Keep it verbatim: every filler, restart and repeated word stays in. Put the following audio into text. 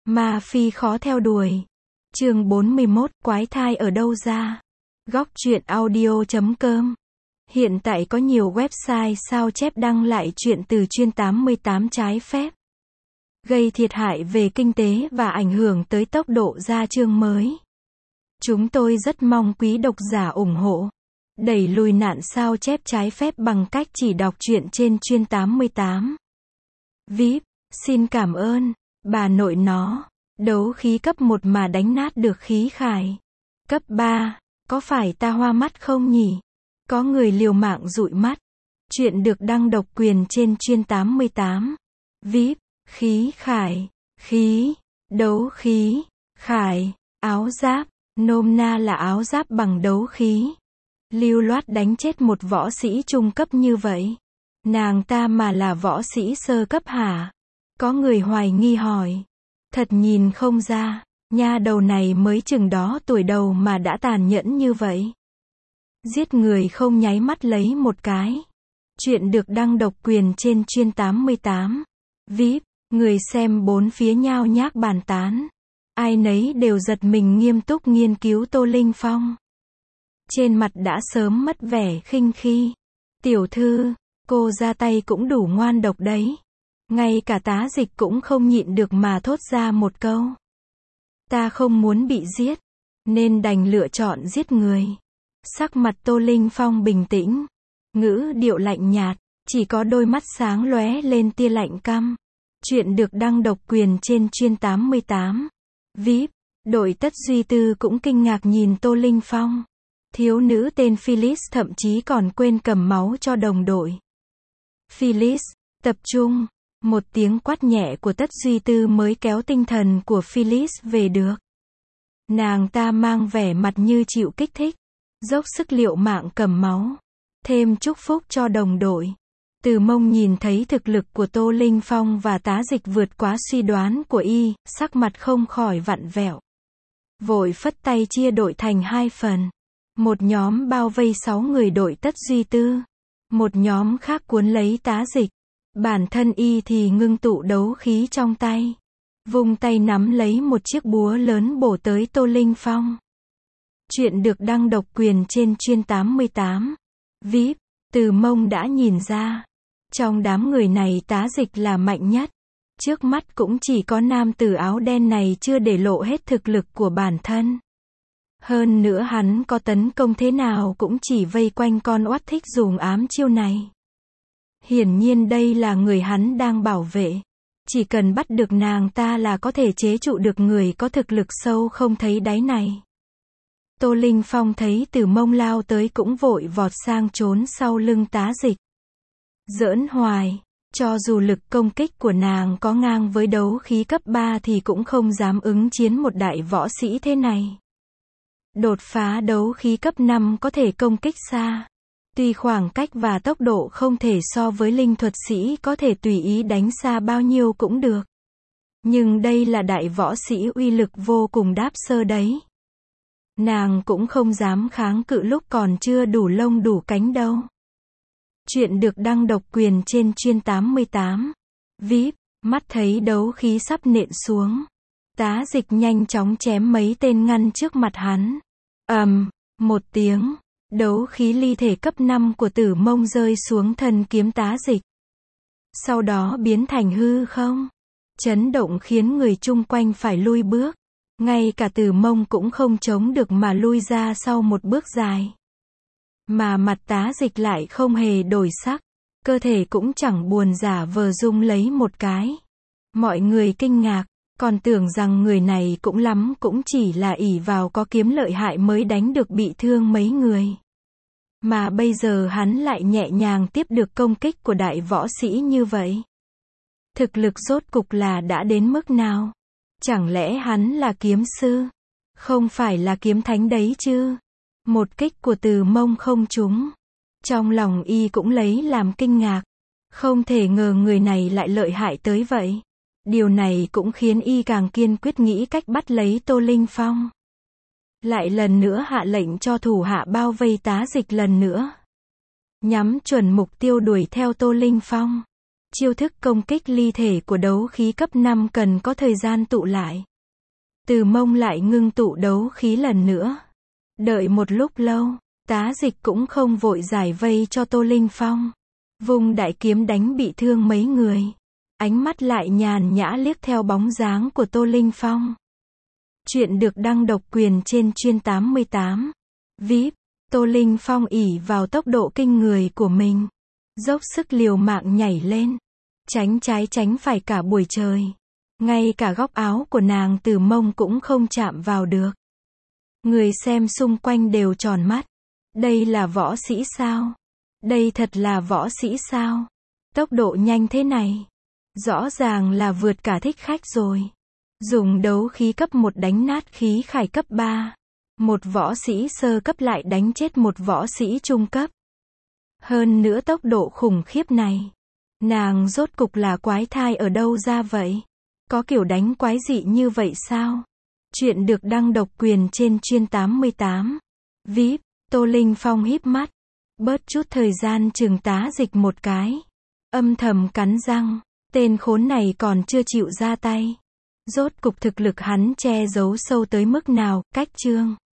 Ma phi khó theo đuổi. Chương bốn mươi mốt, quái thai ở đâu ra? Góc truyện audio chấm com. Hiện tại có nhiều website sao chép đăng lại truyện từ chuyên tám mươi tám trái phép, gây thiệt hại về kinh tế và ảnh hưởng tới tốc độ ra chương mới. Chúng tôi rất mong quý độc giả ủng hộ, đẩy lùi nạn sao chép trái phép bằng cách chỉ đọc truyện trên chuyên tám mươi tám. vê i pê, xin cảm ơn. Bà nội nó, đấu khí cấp một mà đánh nát được khí khải. Cấp ba, có phải ta hoa mắt không nhỉ? Có người liều mạng dụi mắt. Chuyện được đăng độc quyền trên chuyên tám mươi tám. vê i pê, khí khải, khí, đấu khí, khải, áo giáp, nôm na là áo giáp bằng đấu khí. Lưu loát đánh chết một võ sĩ trung cấp như vậy. Nàng ta mà là võ sĩ sơ cấp hả? Có người hoài nghi hỏi. Thật nhìn không ra, nha đầu này mới chừng đó tuổi đầu mà đã tàn nhẫn như vậy. Giết người không nháy mắt lấy một cái. Chuyện được đăng độc quyền trên chuyên tám mươi tám. vê i pê, người xem bốn phía nhao nhác bàn tán. Ai nấy đều giật mình nghiêm túc nghiên cứu Tô Linh Phong. Trên mặt đã sớm mất vẻ khinh khi. Tiểu thư, cô ra tay cũng đủ ngoan độc đấy. Ngay cả tá dịch cũng không nhịn được mà thốt ra một câu. Ta không muốn bị giết, nên đành lựa chọn giết người. Sắc mặt Tô Linh Phong bình tĩnh, ngữ điệu lạnh nhạt, chỉ có đôi mắt sáng lóe lên tia lạnh căm. Chuyện được đăng độc quyền trên chuyên tám mươi tám. vê i pê, đội Tất Duy Tư cũng kinh ngạc nhìn Tô Linh Phong. Thiếu nữ tên Phyllis thậm chí còn quên cầm máu cho đồng đội. Phyllis, tập trung. Một tiếng quát nhẹ của Tất Duy Tư mới kéo tinh thần của Phyllis về được. Nàng ta mang vẻ mặt như chịu kích thích, dốc sức liệu mạng cầm máu, thêm chúc phúc cho đồng đội. Từ Mông nhìn thấy thực lực của Tô Linh Phong và tá dịch vượt quá suy đoán của y, sắc mặt không khỏi vặn vẹo. Vội phất tay chia đội thành hai phần. Một nhóm bao vây sáu người đội Tất Duy Tư. Một nhóm khác cuốn lấy tá dịch. Bản thân y thì ngưng tụ đấu khí trong tay. Vung tay nắm lấy một chiếc búa lớn bổ tới Tô Linh Phong. Chuyện được đăng độc quyền trên chuyên tám mươi tám. vê i pê, Từ Mông đã nhìn ra. Trong đám người này tá dịch là mạnh nhất. Trước mắt cũng chỉ có nam tử áo đen này chưa để lộ hết thực lực của bản thân. Hơn nữa hắn có tấn công thế nào cũng chỉ vây quanh con oát thích dùng ám chiêu này. Hiển nhiên đây là người hắn đang bảo vệ. Chỉ cần bắt được nàng ta là có thể chế trụ được người có thực lực sâu không thấy đáy này. Tô Linh Phong thấy Từ Mông lao tới cũng vội vọt sang trốn sau lưng tá dịch. Giỡn hoài, cho dù lực công kích của nàng có ngang với đấu khí cấp ba thì cũng không dám ứng chiến một đại võ sĩ thế này. Đột phá đấu khí cấp năm có thể công kích xa. Tuy khoảng cách và tốc độ không thể so với linh thuật sĩ có thể tùy ý đánh xa bao nhiêu cũng được. Nhưng đây là đại võ sĩ uy lực vô cùng đáp sơ đấy. Nàng cũng không dám kháng cự lúc còn chưa đủ lông đủ cánh đâu. Chuyện được đăng độc quyền trên chuyên tám mươi tám. vê i pê, mắt thấy đấu khí sắp nện xuống. Tá dịch nhanh chóng chém mấy tên ngăn trước mặt hắn. Ầm, um, một tiếng. Đấu khí ly thể cấp năm của Tử Mông rơi xuống thân kiếm tá dịch. Sau đó biến thành hư không. Chấn động khiến người chung quanh phải lui bước. Ngay cả Tử Mông cũng không chống được mà lui ra sau một bước dài. Mà mặt tá dịch lại không hề đổi sắc. Cơ thể cũng chẳng buồn giả vờ rung lấy một cái. Mọi người kinh ngạc, còn tưởng rằng người này cũng lắm cũng chỉ là ỷ vào có kiếm lợi hại mới đánh được bị thương mấy người. Mà bây giờ hắn lại nhẹ nhàng tiếp được công kích của đại võ sĩ như vậy. Thực lực rốt cục là đã đến mức nào? Chẳng lẽ hắn là kiếm sư? Không phải là kiếm thánh đấy chứ? Một kích của Từ Mông không trúng. Trong lòng y cũng lấy làm kinh ngạc. Không thể ngờ người này lại lợi hại tới vậy. Điều này cũng khiến y càng kiên quyết nghĩ cách bắt lấy Tô Linh Phong. Lại lần nữa hạ lệnh cho thủ hạ bao vây tá dịch lần nữa. Nhắm chuẩn mục tiêu đuổi theo Tô Linh Phong. Chiêu thức công kích ly thể của đấu khí cấp năm cần có thời gian tụ lại. Từ Mông lại ngưng tụ đấu khí lần nữa. Đợi một lúc lâu, Tá Dịch cũng không vội giải vây cho Tô Linh Phong. Vùng đại kiếm đánh bị thương mấy người. Ánh mắt lại nhàn nhã liếc theo bóng dáng của Tô Linh Phong. Chuyện được đăng độc quyền trên chuyên tám mươi tám. vê i pê, Tô Linh Phong ỷ vào tốc độ kinh người của mình. Dốc sức liều mạng nhảy lên. Tránh trái tránh phải cả buổi trời. Ngay cả góc áo của nàng Từ Mông cũng không chạm vào được. Người xem xung quanh đều tròn mắt. Đây là võ sĩ sao? Đây thật là võ sĩ sao? Tốc độ nhanh thế này. Rõ ràng là vượt cả thích khách rồi. Dùng đấu khí cấp một đánh nát khí khải cấp ba. Một võ sĩ sơ cấp lại đánh chết một võ sĩ trung cấp. Hơn nữa tốc độ khủng khiếp này. Nàng rốt cục là quái thai ở đâu ra vậy? Có kiểu đánh quái dị như vậy sao? Chuyện được đăng độc quyền trên chuyên tám mươi tám. vê i pê, Tô Linh Phong híp mắt. Bớt chút thời gian chừng Tá Dịch một cái. Âm thầm cắn răng. Tên khốn này còn chưa chịu ra tay. Rốt cục thực lực hắn che giấu sâu tới mức nào, cách chương.